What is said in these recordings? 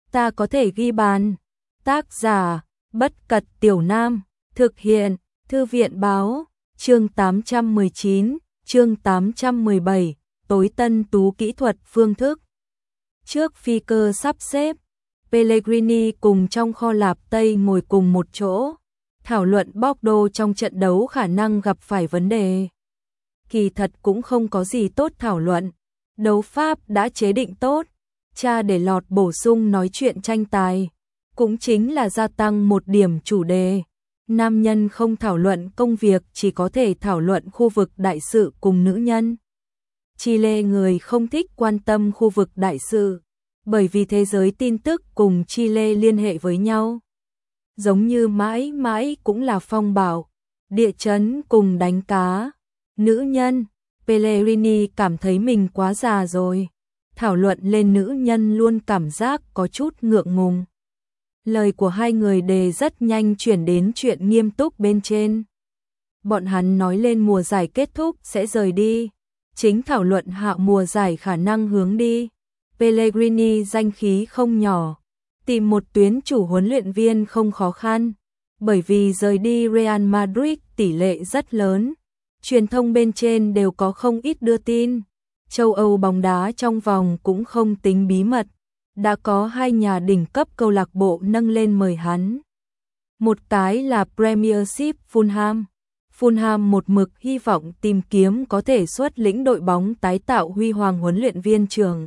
ta có thể ghi bàn. Tác giả, Bất Cật Tiểu Nam, thực hiện, Thư viện báo, chương 819, chương 817, tối tân tú kỹ thuật phương thức. Trước phi cơ sắp xếp, Pellegrini cùng trong kho lạp Tây ngồi cùng một chỗ, thảo luận Bordeaux trong trận đấu khả năng gặp phải vấn đề. Kỳ thật cũng không có gì tốt thảo luận, đấu pháp đã chế định tốt, cha để lọt bổ sung nói chuyện tranh tài, cũng chính là gia tăng một điểm chủ đề. Nam nhân không thảo luận công việc, chỉ có thể thảo luận khu vực đại sự cùng nữ nhân. Chile người không thích quan tâm khu vực đại sự, bởi vì thế giới tin tức cùng Chile liên hệ với nhau. Giống như mãi mãi cũng là phong bạo, địa chấn cùng đánh cá. Nữ nhân, Pellegrini cảm thấy mình quá già rồi. Thảo luận lên nữ nhân luôn cảm giác có chút ngượng ngùng. Lời của hai người đề rất nhanh chuyển đến chuyện nghiêm túc bên trên. Bọn hắn nói lên mùa giải kết thúc sẽ rời đi. Chính thảo luận hạ mùa giải khả năng hướng đi. Pellegrini danh khí không nhỏ. Tìm một tuyến chủ huấn luyện viên không khó khăn. Bởi vì rời đi Real Madrid tỷ lệ rất lớn. Truyền thông bên trên đều có không ít đưa tin. Châu Âu bóng đá trong vòng cũng không tính bí mật. Đã có hai nhà đỉnh cấp câu lạc bộ nâng lên mời hắn. Một cái là Premiership Fulham. Fulham một mực hy vọng tìm kiếm có thể xuất lĩnh đội bóng tái tạo huy hoàng huấn luyện viên trưởng.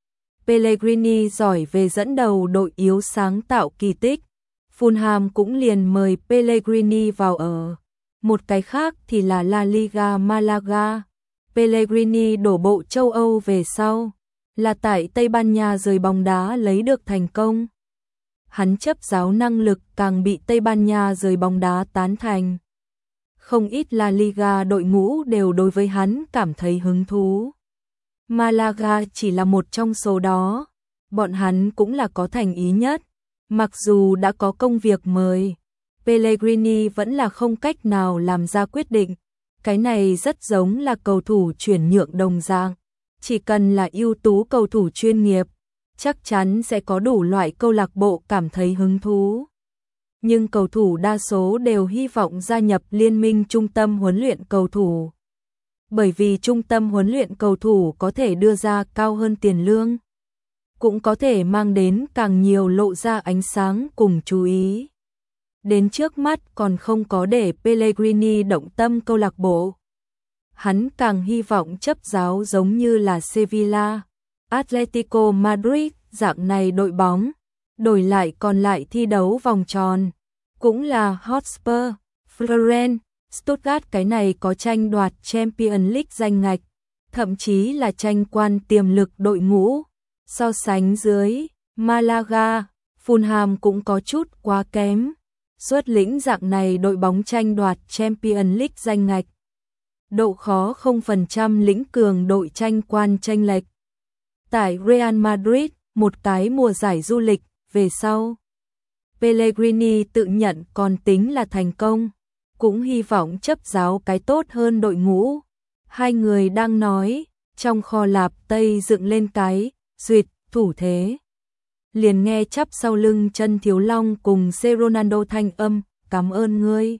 Pellegrini giỏi về dẫn đầu đội yếu sáng tạo kỳ tích. Fulham cũng liền mời Pellegrini vào ở. Một cái khác thì là La Liga Malaga. Pellegrini đổ bộ châu Âu về sau, là tại Tây Ban Nha rời bóng đá lấy được thành công. Hắn chấp giáo năng lực càng bị Tây Ban Nha rời bóng đá tán thành. Không ít La Liga đội ngũ đều đối với hắn cảm thấy hứng thú. Malaga chỉ là một trong số đó, bọn hắn cũng là có thành ý nhất. Mặc dù đã có công việc mời, Pellegrini vẫn là không cách nào làm ra quyết định. Cái này rất giống là cầu thủ chuyển nhượng đồng dạng. Chỉ cần là ưu tú cầu thủ chuyên nghiệp, chắc chắn sẽ có đủ loại câu lạc bộ cảm thấy hứng thú. Nhưng cầu thủ đa số đều hy vọng gia nhập liên minh trung tâm huấn luyện cầu thủ. Bởi vì trung tâm huấn luyện cầu thủ có thể đưa ra cao hơn tiền lương, cũng có thể mang đến càng nhiều lộ ra ánh sáng cùng chú ý. Đến trước mắt còn không có để Pellegrini động tâm câu lạc bộ. Hắn càng hy vọng chấp giáo giống như là Sevilla, Atletico Madrid dạng này đội bóng, đổi lại còn lại thi đấu vòng tròn, cũng là Hotspur, Florence, Stuttgart cái này có tranh đoạt Champions League danh ngạch, thậm chí là tranh quan tiềm lực đội ngũ. So sánh dưới, Malaga, Fulham cũng có chút quá kém. Xuất lĩnh dạng này đội bóng tranh đoạt Champions League danh ngạch. Độ khó 0% lĩnh cường đội tranh quan chênh lệch. Tại Real Madrid, một cái mùa giải du lịch về sau, Pellegrini tự nhận còn tính là thành công, cũng hy vọng chấp giáo cái tốt hơn đội ngũ. Hai người đang nói, trong kho lạp Tây dựng lên cái duyệt thủ thế. Liền nghe chắp sau lưng chân Thiếu Long cùng C. Ronaldo thanh âm, cảm ơn ngươi.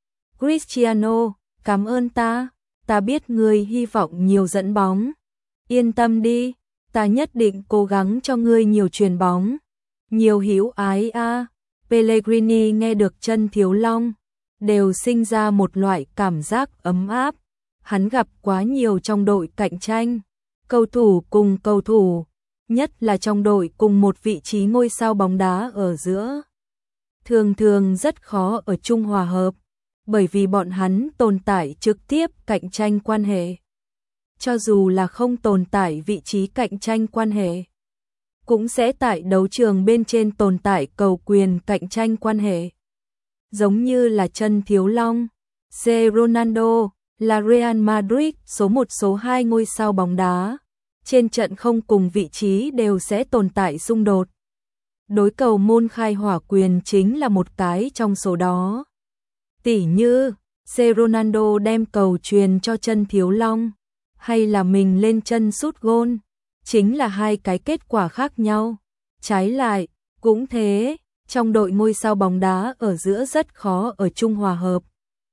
Cristiano, cảm ơn ta biết ngươi hy vọng nhiều dẫn bóng. Yên tâm đi, ta nhất định cố gắng cho ngươi nhiều chuyền bóng. Nhiều hữu ái a. Pellegrini nghe được chân Thiếu Long, đều sinh ra một loại cảm giác ấm áp. Hắn gặp quá nhiều trong đội cạnh tranh, cầu thủ cùng cầu thủ, nhất là trong đội cùng một vị trí ngôi sao bóng đá ở giữa. Thường thường rất khó ở chung hòa hợp, bởi vì bọn hắn tồn tại trực tiếp cạnh tranh quan hệ. Cho dù là không tồn tại vị trí cạnh tranh quan hệ, cũng sẽ tại đấu trường bên trên tồn tại cầu quyền cạnh tranh quan hệ. Giống như là chân Thiếu Long, C. Ronaldo, là Real Madrid số 1 số 2 ngôi sao bóng đá. Trên trận không cùng vị trí đều sẽ tồn tại xung đột. Đối cầu môn khai hỏa quyền chính là một cái trong số đó. Tỉ như, C. Ronaldo đem cầu truyền cho chân Thiếu Long, hay là mình lên chân sút gôn, chính là hai cái kết quả khác nhau. Trái lại, Cũng thế, trong đội ngôi sao bóng đá ở giữa rất khó ở chung hòa hợp.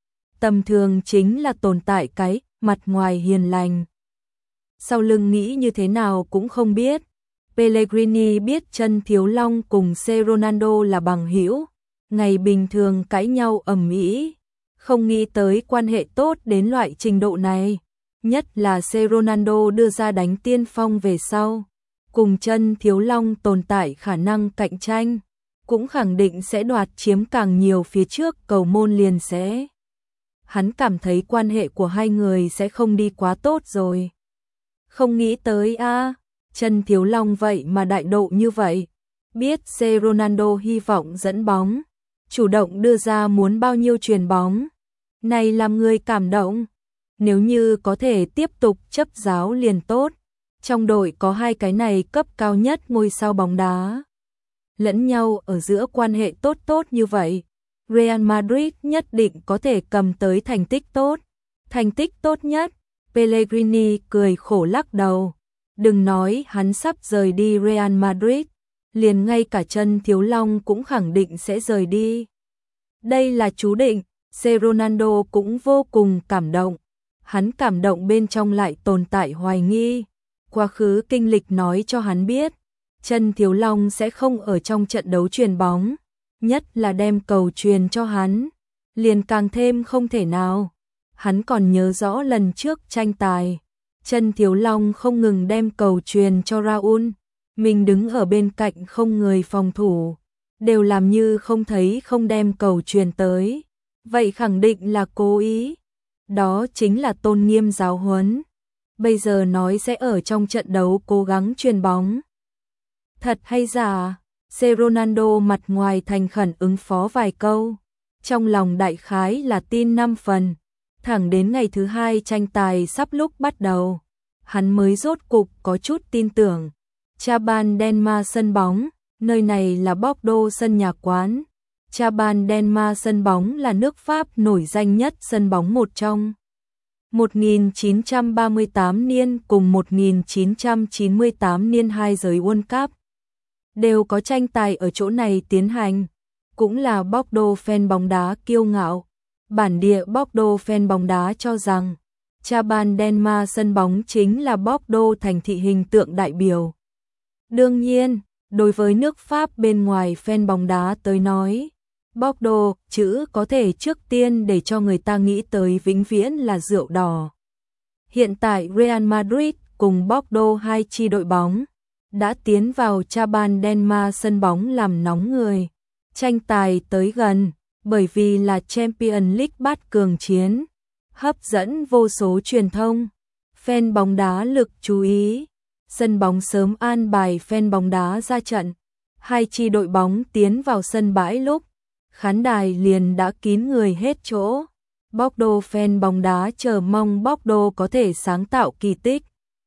Tầm thường chính là tồn tại cái mặt ngoài hiền lành. Sau lưng nghĩ như thế nào cũng không biết. Pellegrini biết chân Thiếu Long cùng C. Ronaldo là bằng hữu, ngày bình thường cãi nhau ầm ĩ, không nghĩ tới quan hệ tốt đến loại trình độ này. Nhất là C. Ronaldo đưa ra đánh tiên phong về sau, cùng chân Thiếu Long tồn tại khả năng cạnh tranh, cũng khẳng định sẽ đoạt chiếm càng nhiều phía trước cầu môn liền sẽ. Hắn cảm thấy quan hệ của hai người sẽ không đi quá tốt rồi. Không nghĩ tới chân Thiếu Long vậy mà đại độ như vậy. Biết C. Ronaldo hy vọng dẫn bóng, chủ động đưa ra muốn bao nhiêu chuyền bóng. Này làm người cảm động. Nếu như có thể tiếp tục chấp giáo liền tốt. Trong đội có hai cái này cấp cao nhất ngôi sao bóng đá. Lẫn nhau ở giữa quan hệ tốt tốt như vậy. Real Madrid nhất định có thể cầm tới thành tích tốt. Thành tích tốt nhất. Pellegrini cười khổ lắc đầu. Đừng nói hắn sắp rời đi Real Madrid, liền ngay cả chân Thiếu Long cũng khẳng định sẽ rời đi. Đây là chú định. C. Ronaldo cũng vô cùng cảm động. Hắn cảm động bên trong lại tồn tại hoài nghi. Quá khứ kinh lịch nói cho hắn biết, chân Thiếu Long sẽ không ở trong trận đấu chuyền bóng, nhất là đem cầu truyền cho hắn, liền càng thêm không thể nào. Hắn còn nhớ rõ lần trước tranh tài, chân Thiếu Long không ngừng đem cầu truyền cho Raúl, mình đứng ở bên cạnh không người phòng thủ, đều làm như không thấy không đem cầu truyền tới. Vậy khẳng định là cố ý. Đó chính là tôn nghiêm giáo huấn. Bây giờ nói sẽ ở trong trận đấu cố gắng chuyền bóng. Thật hay giả? C. Ronaldo mặt ngoài thành khẩn ứng phó vài câu, trong lòng đại khái là tin 5 phần. Thẳng đến ngày thứ hai tranh tài sắp lúc bắt đầu, hắn mới rốt cục có chút tin tưởng. Chaban-Denma sân bóng, nơi này là Bordeaux sân nhà quán. Chaban-Denma sân bóng là nước Pháp nổi danh nhất sân bóng một trong. 1938 niên cùng 1998 niên hai giới World Cup đều có tranh tài ở chỗ này tiến hành, cũng là Bordeaux fan bóng đá kiêu ngạo. Bản địa Bordeaux fan bóng đá cho rằng Chaban-Denma sân bóng chính là Bordeaux thành thị hình tượng đại biểu. Đương nhiên, đối với nước Pháp bên ngoài fan bóng đá tới nói, Bordeaux chữ có thể trước tiên để cho người ta nghĩ tới vĩnh viễn là rượu đỏ. Hiện tại Real Madrid cùng Bordeaux hai chi đội bóng đã tiến vào Chaban-Denma sân bóng làm nóng người. Tranh tài tới gần, bởi vì là Champions League bát cường chiến, hấp dẫn vô số truyền thông, fan bóng đá lực chú ý. Sân bóng sớm an bài fan bóng đá ra trận. Hai chi đội bóng tiến vào sân bãi lúc, khán đài liền đã kín người hết chỗ. Bordeaux fan bóng đá chờ mong Bordeaux có thể sáng tạo kỳ tích.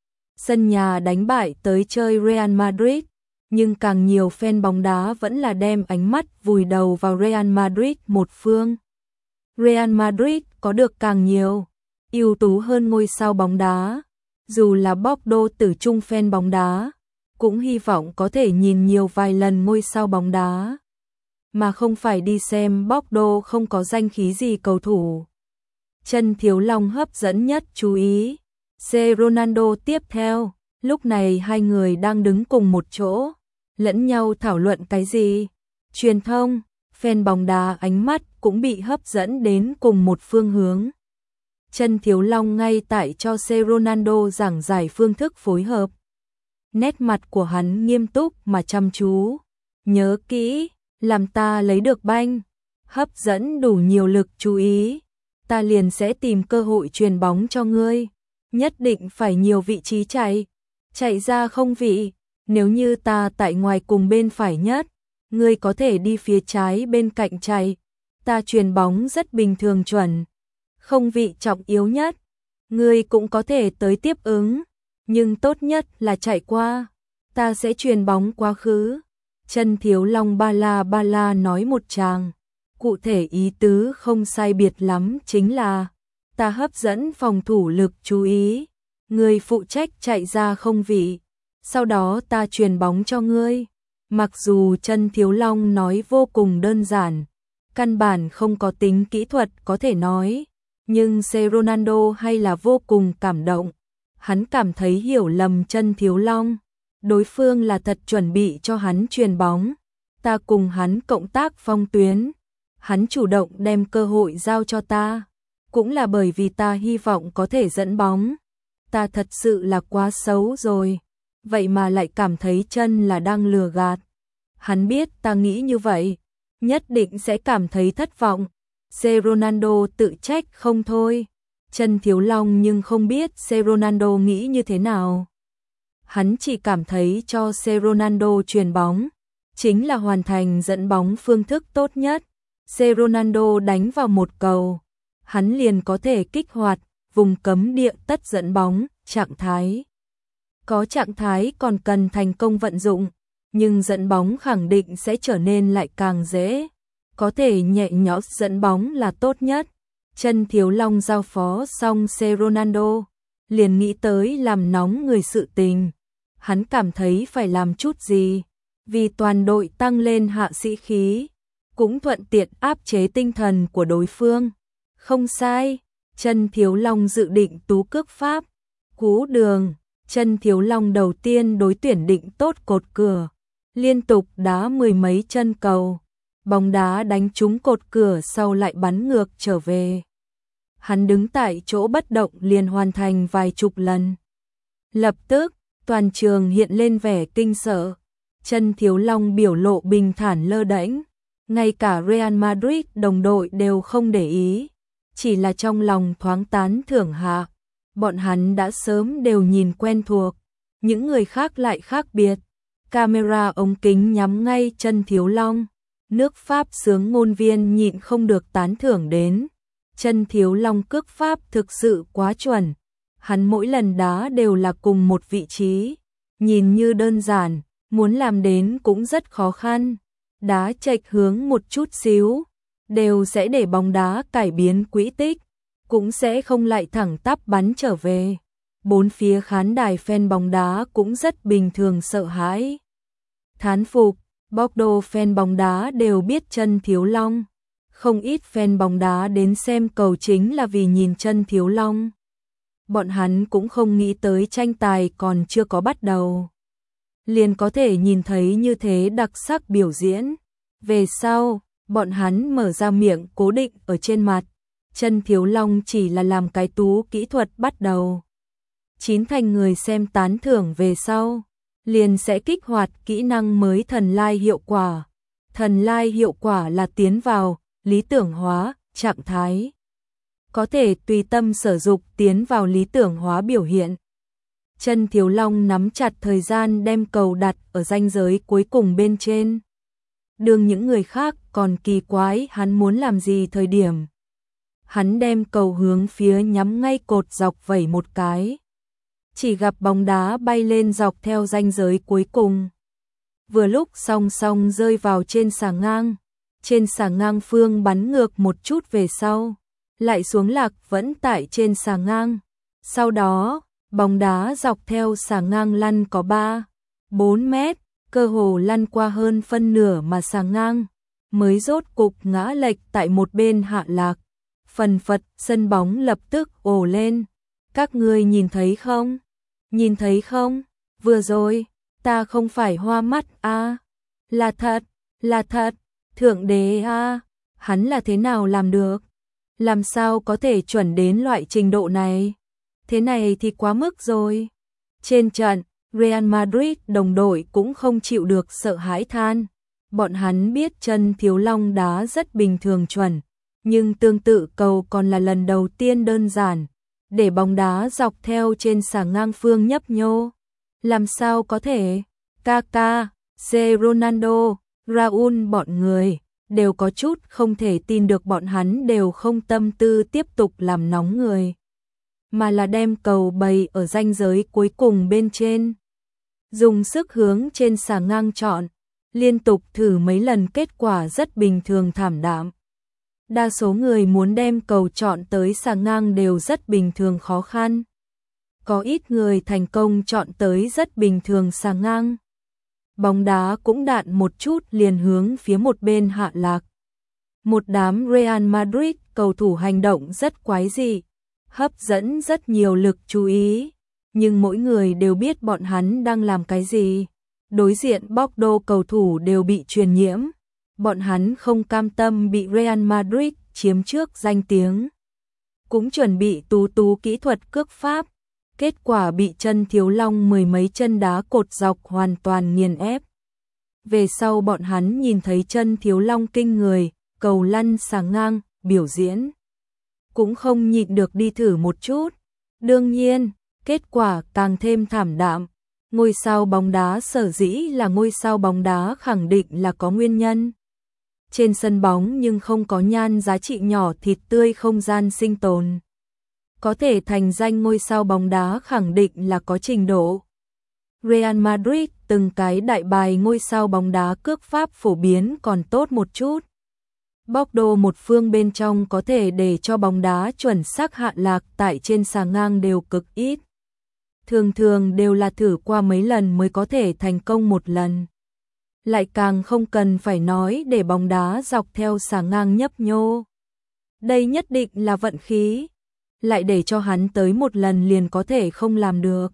Sân nhà đánh bại tới chơi Real Madrid, nhưng càng nhiều fan bóng đá vẫn là đem ánh mắt vùi đầu vào Real Madrid một phương. Real Madrid có được càng nhiều ưu tú hơn ngôi sao bóng đá. Dù là Bordeaux tử trung fan bóng đá, cũng hy vọng có thể nhìn nhiều vài lần ngôi sao bóng đá, mà không phải đi xem Bordeaux không có danh khí gì cầu thủ. Chân Thiếu Long hấp dẫn nhất chú ý. C. Ronaldo tiếp theo, lúc này hai người đang đứng cùng một chỗ, lẫn nhau thảo luận cái gì. Truyền thông, fan bóng đá ánh mắt cũng bị hấp dẫn đến cùng một phương hướng. Chân Thiếu Long ngay tại cho C. Ronaldo giảng giải phương thức phối hợp. Nét mặt của hắn nghiêm túc mà chăm chú. Nhớ kỹ, làm ta lấy được banh, hấp dẫn đủ nhiều lực chú ý, ta liền sẽ tìm cơ hội truyền bóng cho ngươi. Nhất định phải nhiều vị trí chạy ra không vị. Nếu như ta tại ngoài cùng bên phải nhất, ngươi có thể đi phía trái bên cạnh chạy. Ta truyền bóng rất bình thường chuẩn. Không vị trọng yếu nhất, ngươi cũng có thể tới tiếp ứng, nhưng tốt nhất là chạy qua, ta sẽ truyền bóng quá khứ. Chân Thiếu Long ba la nói một tràng, cụ thể ý tứ không sai biệt lắm chính là, ta hấp dẫn phòng thủ lực chú ý, ngươi phụ trách chạy ra không vị, sau đó ta truyền bóng cho ngươi, Mặc dù Chân Thiếu Long nói vô cùng đơn giản, căn bản không có tính kỹ thuật có thể nói, nhưng C. Ronaldo hay là vô cùng cảm động. Hắn cảm thấy hiểu lầm Chân Thiếu Long, đối phương là thật chuẩn bị cho hắn chuyền bóng. Ta cùng hắn cộng tác phong tuyến, hắn chủ động đem cơ hội giao cho ta, cũng là bởi vì ta hy vọng có thể dẫn bóng. Ta thật sự là quá xấu rồi, vậy mà lại cảm thấy Chân là đang lừa gạt. Hắn biết ta nghĩ như vậy, nhất định sẽ cảm thấy thất vọng. C. Ronaldo tự trách không thôi. Chân Thiếu Long nhưng không biết C. Ronaldo nghĩ như thế nào. Hắn chỉ cảm thấy cho C. Ronaldo chuyền bóng chính là hoàn thành dẫn bóng phương thức tốt nhất. C. Ronaldo đánh vào một cầu, hắn liền có thể kích hoạt vùng cấm địa tất dẫn bóng, trạng thái. Có trạng thái còn cần thành công vận dụng, nhưng dẫn bóng khẳng định sẽ trở nên lại càng dễ. Có thể nhẹ nhõm dẫn bóng là tốt nhất. Chân Thiếu Long giao phó xong C. Ronaldo, liền nghĩ tới làm nóng người sự tình. Hắn cảm thấy phải làm chút gì, vì toàn đội tăng lên hạ sĩ khí, cũng thuận tiện áp chế tinh thần của đối phương. Không sai, Chân Thiếu Long dự định tú cước pháp, cú đường. Chân Thiếu Long đầu tiên đối tuyển định tốt cột cửa, liên tục đá mười mấy chân cầu, bóng đá đánh trúng cột cửa sau lại bắn ngược trở về. Hắn đứng tại chỗ bất động liền hoàn thành vài chục lần. Lập tức, toàn trường hiện lên vẻ kinh sợ. Chân Thiếu Long biểu lộ bình thản lơ đễnh, ngay cả Real Madrid đồng đội đều không để ý, chỉ là trong lòng thoáng tán thưởng hạ. Bọn hắn đã sớm đều nhìn quen thuộc, những người khác lại khác biệt. Camera ống kính nhắm ngay Chân Thiếu Long, nước Pháp sướng ngôn viên nhịn không được tán thưởng đến. Chân Thiếu Long cước pháp thực sự quá chuẩn, hắn mỗi lần đá đều là cùng một vị trí, nhìn như đơn giản, muốn làm đến cũng rất khó khăn. Đá chệch hướng một chút xíu, đều sẽ để bóng đá cải biến quỹ tích, cũng sẽ không lại thẳng tắp bắn trở về. Bốn phía khán đài fan bóng đá cũng rất bình thường sợ hãi. Thán phục, Bordeaux fan bóng đá đều biết Chân Thiếu Long. Không ít fan bóng đá đến xem cầu chính là vì nhìn Chân Thiếu Long. Bọn hắn cũng không nghĩ tới tranh tài còn chưa có bắt đầu, liền có thể nhìn thấy như thế đặc sắc biểu diễn. Về sau, bọn hắn mở ra miệng cố định ở trên mặt. Chân Thiếu Long chỉ là làm cái tú kỹ thuật bắt đầu. Chín thành người xem tán thưởng về sau, liền sẽ kích hoạt kỹ năng mới thần lai hiệu quả. Thần lai hiệu quả là tiến vào lý tưởng hóa trạng thái, có thể tùy tâm sở dục tiến vào lý tưởng hóa biểu hiện. Chân Thiếu Long nắm chặt thời gian đem cầu đặt ở ranh giới cuối cùng bên trên. Đương những người khác còn kỳ quái hắn muốn làm gì thời điểm, hắn đem cầu hướng phía nhắm ngay cột dọc vẩy một cái. Chỉ gặp bóng đá bay lên dọc theo ranh giới cuối cùng. Vừa lúc song song rơi vào trên xà ngang. Trên xà ngang phương bắn ngược một chút về sau, lại xuống lạc vẫn tại trên xà ngang. Sau đó, bóng đá dọc theo xà ngang lăn có 3-4 mét, cơ hồ lăn qua hơn phân nửa mà xà ngang, mới rốt cục ngã lệch tại một bên hạ lạc. Phần phật, sân bóng lập tức ồ lên. Các ngươi nhìn thấy không? Nhìn thấy không? Vừa rồi, ta không phải hoa mắt à? Là thật, là thật. Thượng đế à, hắn là thế nào làm được? Làm sao có thể chuẩn đến loại trình độ này? Thế này thì quá mức rồi. Trên trận, Real Madrid đồng đội cũng không chịu được sợ hãi than. Bọn hắn biết Chân Thiếu Long đá rất bình thường chuẩn, nhưng tương tự cầu còn là lần đầu tiên đơn giản, để bóng đá dọc theo trên xà ngang phương nhấp nhô. Làm sao có thể? Kaká, C. Ronaldo, Raúl bọn người đều có chút không thể tin được bọn hắn đều không tâm tư tiếp tục làm nóng người, mà là đem cầu bày ở ranh giới cuối cùng bên trên. Dùng sức hướng trên xà ngang chọn, liên tục thử mấy lần kết quả rất bình thường thảm đạm. Đa số người muốn đem cầu chọn tới xà ngang đều rất bình thường khó khăn. Có ít người thành công chọn tới rất bình thường xà ngang. bóng đá cũng đạn một chút liền hướng phía một bên hạ lạc. Một đám Real Madrid cầu thủ hành động rất quái dị, hấp dẫn rất nhiều lực chú ý, nhưng mỗi người đều biết bọn hắn đang làm cái gì. Đối diện Bordeaux cầu thủ đều bị truyền nhiễm, bọn hắn không cam tâm bị Real Madrid chiếm trước danh tiếng. Cũng chuẩn bị tú kỹ thuật cước pháp, kết quả bị chân Thiếu Long mười mấy chân đá cột dọc hoàn toàn nghiền ép. Về sau bọn hắn nhìn thấy chân Thiếu Long kinh người, cầu lăn xà ngang, biểu diễn. Cũng không nhịn được đi thử một chút. Đương nhiên, kết quả càng thêm thảm đạm. Ngôi sao bóng đá sở dĩ là ngôi sao bóng đá khẳng định là có nguyên nhân. Trên sân bóng nhưng không có nhan giá trị nhỏ thịt tươi không gian sinh tồn. Có thể thành danh ngôi sao bóng đá khẳng định là có trình độ. Real Madrid từng cái đại bài ngôi sao bóng đá cước pháp phổ biến còn tốt một chút. Bordeaux một phương bên trong có thể để cho bóng đá chuẩn xác hạ lạc tại trên xà ngang đều cực ít. Thường thường đều là thử qua mấy lần mới có thể thành công một lần. Lại càng không cần phải nói để bóng đá dọc theo xà ngang nhấp nhô. Đây nhất định là vận khí. Lại để cho hắn tới một lần liền có thể không làm được.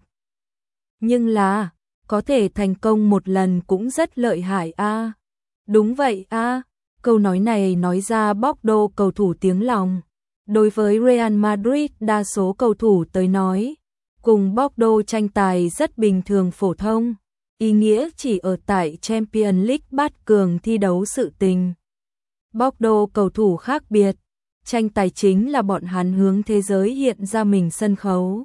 Nhưng là, có thể thành công một lần cũng rất lợi hại a. Đúng vậy a. Câu nói này nói ra Bordeaux cầu thủ tiếng lòng. Đối với Real Madrid đa số cầu thủ tới nói, cùng Bordeaux tranh tài rất bình thường phổ thông, ý nghĩa chỉ ở tại Champions League bát cường thi đấu sự tình. Bordeaux cầu thủ khác biệt, tranh tài chính là bọn hắn hướng thế giới hiện ra mình sân khấu.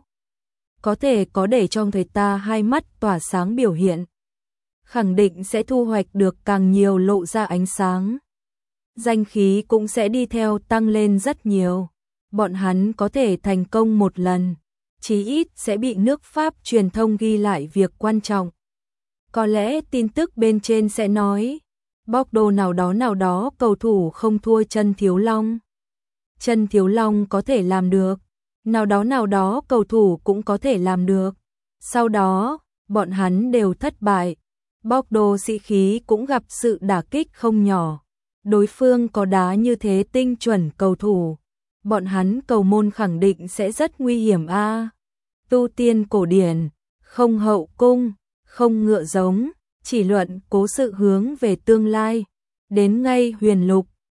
Có thể có để cho người ta hai mắt tỏa sáng biểu hiện. Khẳng định sẽ thu hoạch được càng nhiều lộ ra ánh sáng. Danh khí cũng sẽ đi theo tăng lên rất nhiều. Bọn hắn có thể thành công một lần, chí ít sẽ bị nước Pháp truyền thông ghi lại việc quan trọng. Có lẽ tin tức bên trên sẽ nói, Bordeaux nào đó cầu thủ không thua chân Thiếu Long. Chân Thiếu Long có thể làm được, nào đó cầu thủ cũng có thể làm được. Sau đó, bọn hắn đều thất bại. Bordeaux sĩ khí cũng gặp sự đả kích không nhỏ. Đối phương có đá như thế tinh chuẩn cầu thủ, bọn hắn cầu môn khẳng định sẽ rất nguy hiểm a. Tu tiên cổ điển, không hậu cung, không ngựa giống, chỉ luận cố sự hướng về tương lai. Đến ngay huyền lục,